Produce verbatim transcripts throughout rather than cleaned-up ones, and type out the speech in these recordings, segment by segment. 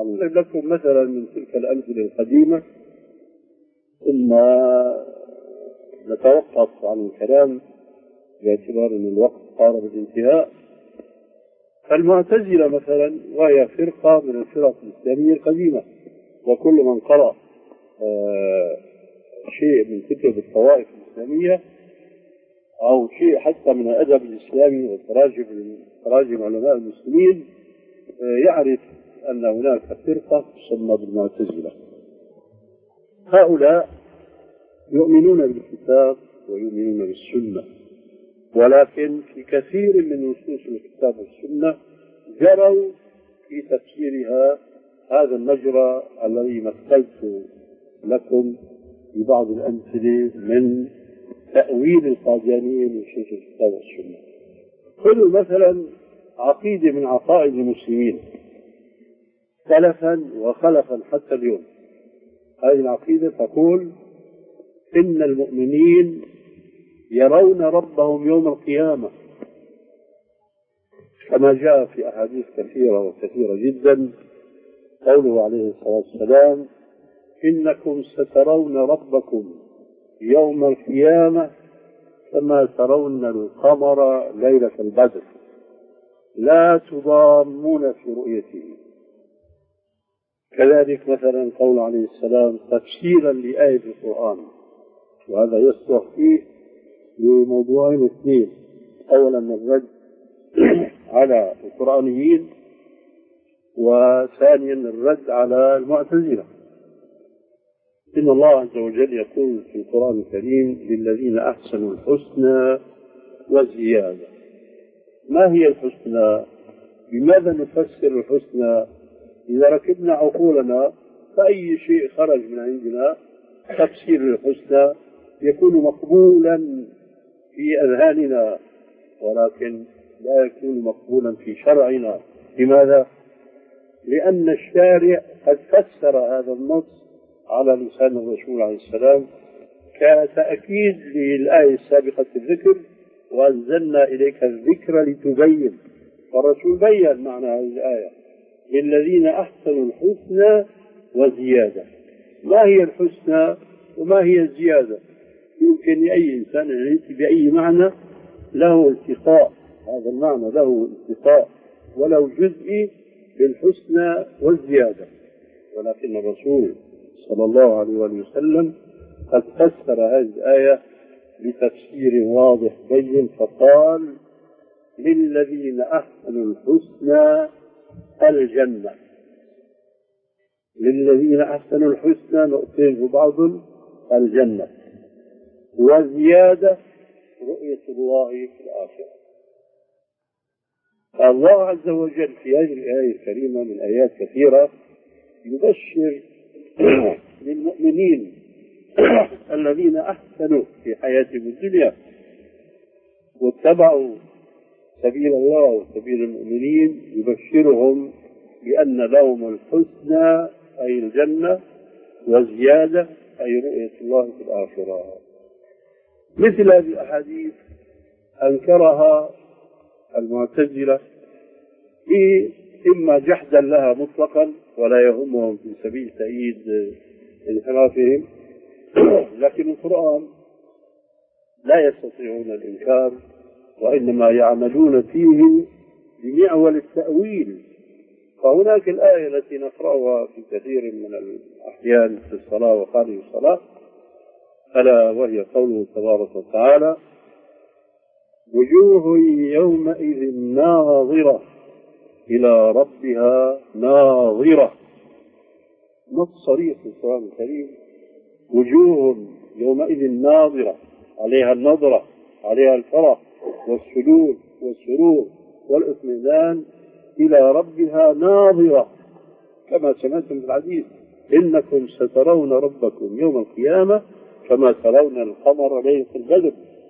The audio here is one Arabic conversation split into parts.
أضرب لكم مثلا من تلك الأمثلة القديمة ثم نتوقف عن الكلام باعتبار أن الوقت قارب الانتهاء. فالمعتزلة مثلا وهي فرقة من الفرق الإسلامية القديمة، وكل من قرأ آه شيء من كتب الطوائف الإسلامية أو شيء حتى من الأدب الإسلامي وتراجم تراجم علماء المسلمين آه يعرف أن هناك فرقة تسمى بالمعتزلة. هؤلاء يؤمنون بالكتاب ويؤمنون بالسنة، ولكن في كثير من نصوص الكتاب والسنة جروا في تفسيرها هذا المجرى الذي مثلت لكم ببعض الأمثلة من تأويل القاديانية لنصوص الكتاب والسنة. خذوا مثلا عقيدة من عقائد المسلمين سلفا وخلفا حتى اليوم. هذه العقيدة تقول إن المؤمنين يرون ربهم يوم القيامة، كما جاء في أحاديث كثيرة وكثيرة جدا قوله عليه الصلاة والسلام إنكم سترون ربكم يوم القيامة كما ترون القمر ليلة البدر لا تضامون في رؤيته. كذلك مثلا قول عليه السلام تفسيرا لآية القرآن، وهذا يصلح فيه لموضوعين اثنين: أولا الرد على القرآنيين، وثانيا الرد على المعتزلة. إن الله عز وجل يقول في القرآن الكريم للذين أحسنوا الحسنى وزيادة. ما هي الحسنى؟ بماذا نفسر الحسنى؟ إذا ركبنا عقولنا فأي شيء خرج من عندنا تفسير الحسنى يكون مقبولا في أذهاننا، ولكن لا يكون مقبولا في شرعنا. لماذا؟ لأن الشارع قد فسر هذا النص على لسان الرسول عليه السلام كتأكيد للآية السابقة الذكر: وأنزلنا إليك الذكر لتبين. والرسول بيّن معنى هذه الآية: للذين أحسنوا الحسنى وزيادة. ما هي الحسنى وما هي الزيادة؟ يمكن أي إنسان أن يأتي بأي معنى له التقاء، هذا المعنى له التقاء ولو جزئي بالحسنى والزيادة، ولكن الرسول صلى الله عليه وسلم قد فسر هذه الآية بتفسير واضح بين، فقال: للذين أحسنوا الحسنى الجنة. للذين أحسنوا الحسنى نؤتيه بعض الجنة، وزيادة رؤية الله في الآخرة. الله عز وجل في هذه الآية الكريمة من آيات كثيرة يبشر للمؤمنين الذين أحسنوا في حياتهم الدنيا واتبعوا سبيل الله وسبيل المؤمنين، يبشرهم بأن لهم الحسنى أي الجنة، وزيادة أي رؤية الله في الآخرة. مثل هذه الأحاديث أنكرها المعتزلة إما جحدا لها مطلقا ولا يهمهم في سبيل تأييد انحرافهم، لكن القرآن لا يستطيعون الإنكار، وإنما يعملون فيه بمعول التأويل. فهناك الآية التي نقرأها في كثير من الأحيان في الصلاة وخارج الصلاة، ألا وهي قوله تبارك وتعالى: وجوه يومئذ ناظرة إلى ربها ناظرة. نص صريح في القرآن الكريم: وجوه يومئذ ناظرة، عليها النظرة، عليها الفرح والسرور والسرور والإطمئنان، إلى ربها ناظرة. كما سمعتم في الحديث: إنكم سترون ربكم يوم القيامة كما ترون القمر ليلة البدر.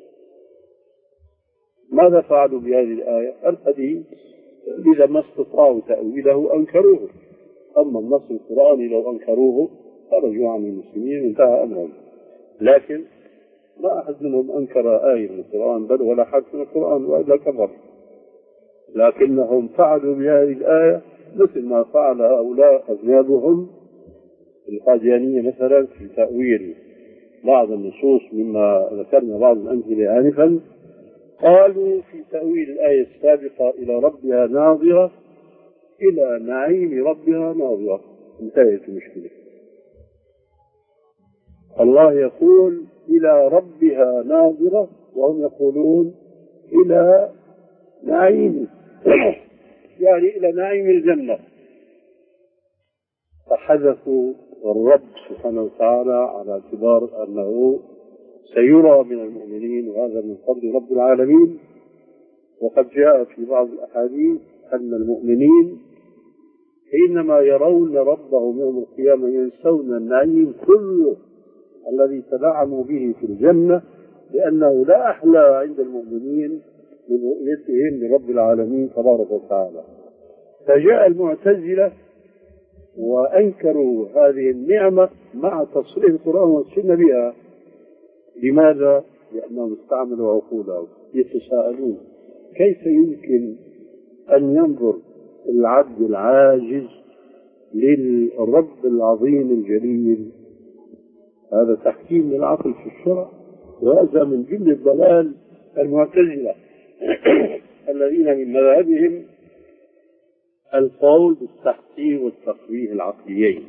ماذا فعلوا بهذه الآية؟ الحديث إذا ما استطاعوا تأويله أنكروه، أما النص القرآني لو أنكروه خرجوا عن المسلمين وانتهى أمرهم. لكن ما أحد منهم أنكر آية من القرآن بل ولا حرف من القرآن وإلا كفر، لكنهم فعلوا بهذه الآية مثل ما فعل هؤلاء أذنابهم القاديانية مثلا في تأويل بعض النصوص مما ذكرنا بعض الأمثلة آنفا. قالوا في تأويل الآية السابقة إلى ربها ناظرة إلى نعيم ربها ناظرة، انتهت المشكلة. الله يقول إلى ربها ناظرة وهم يقولون إلى نعيم يعني إلى نعيم الجنة، فحذفوا الرب سبحانه وتعالى على اعتبار أنه سيرى من المؤمنين وهذا من فضل رب العالمين. وقد جاء في بعض الأحاديث أن المؤمنين حينما يرون ربهم يوم القيامة ينسون النعيم كله الذي تنعموا به في الجنة، لأنه لا أحلى عند المؤمنين من رؤيتهم لرب العالمين تبارك وتعالى. فجاء المعتزلة وأنكروا هذه النعمة مع تصريح القرآن والسنة بها. لماذا؟ لأنهم استعملوا عقولهم. يتساءلون كيف يمكن أن ينظر العبد العاجز للرب العظيم الجليل؟ هذا تحكيم للعقل في الشرع، وهذا من جملة ضلال المعتزلة الذين من مذهبهم القول بالتحكيم والتقويه العقليين،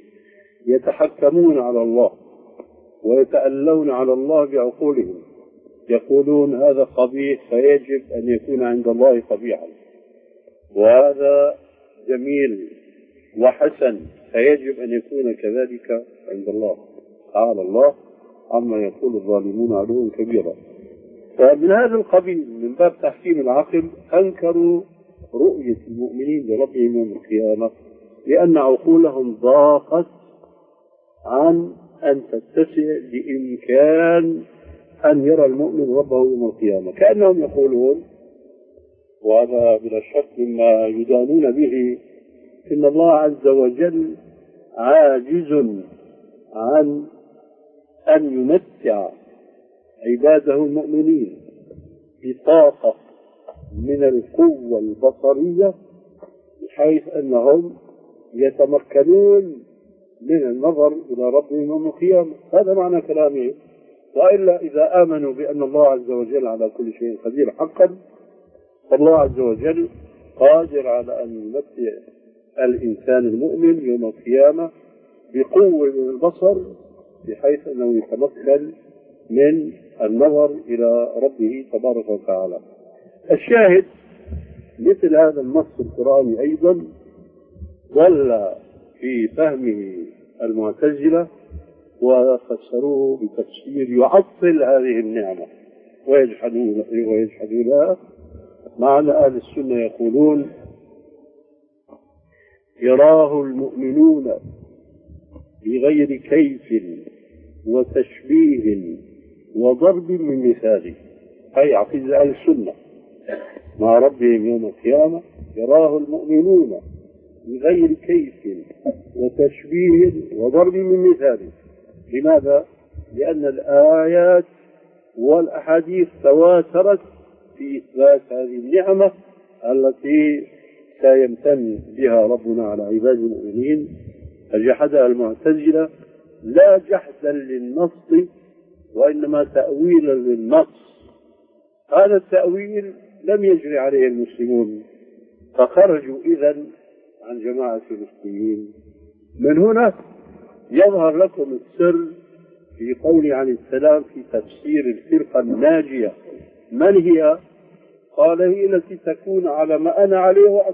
يتحكمون على الله ويتألون على الله بعقولهم، يقولون هذا قبيح فيجب أن يكون عند الله قبيحا، وهذا جميل وحسن فيجب أن يكون كذلك عند الله. تعالى الله عما يقول الظالمون علوا كبيرا. فمن هذا القبيل من باب تحكيم العقل أنكروا رؤية المؤمنين لربهم يوم القيامة، لأن عقولهم ضاقت عن أن تتسع بإمكان أن يرى المؤمن ربه يوم القيامة. كأنهم يقولون، وهذا بلا شك مما يدانون به، إن الله عز وجل عاجز عن أن يمتع عباده المؤمنين بطاقة من القوة البصرية بحيث أنهم يتمكنون من النظر إلى ربهم يوم القيامة. هذا معنى كلامه. وإلا إذا آمنوا بأن الله عز وجل على كل شيء قدير حقا، فالله عز وجل قادر على أن يمتع الإنسان المؤمن يوم القيامة بقوة من البصر بحيث أنه يتمكن من النظر إلى ربه تبارك وتعالى. الشاهد مثل هذا النص القرآني أيضا ضل في فهمه المعتزلة وفسروه بتفسير يعطل هذه النعمة ويجحدون ويجحدونها. معنى أهل السنة يقولون يراه المؤمنون بغير كيف وتشبيه وضرب من مثاله. هي عقيدة أهل السنة مع ربهم يوم القيامة، يراه المؤمنون بغير كيف وتشبيه وضرب من مثاله. لماذا؟ لأن الآيات والأحاديث تواترت في إثبات هذه النعمة التي سيمتن بها ربنا على عباد المؤمنين. فجحدها المعتزلة لا جحدا للنص وإنما تأويلا للنص. هذا التأويل لم يجري عليه المسلمون فخرجوا إذن عن جماعة المسلمين. من هنا يظهر لكم السر في قول عن السلام في تفسير الفرقة الناجية. من هي؟ قال هي التي تكون على ما أنا عليه